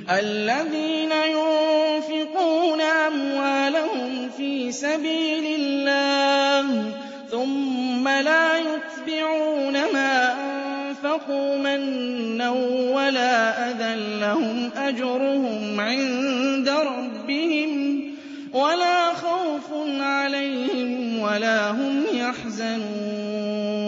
الَّذِينَ يُنفِقُونَ أَمْوَالَهُمْ فِي سَبِيلِ اللَّهِ ثُمَّ لَا يُتْبِعُونَ مَا أَنفَقُوا مَنًّا وَلَا أَذًى لَّهُمْ أَجْرُهُمْ عِندَ رَبِّهِمْ وَلَا خَوْفٌ عَلَيْهِمْ وَلَا هُمْ يَحْزَنُونَ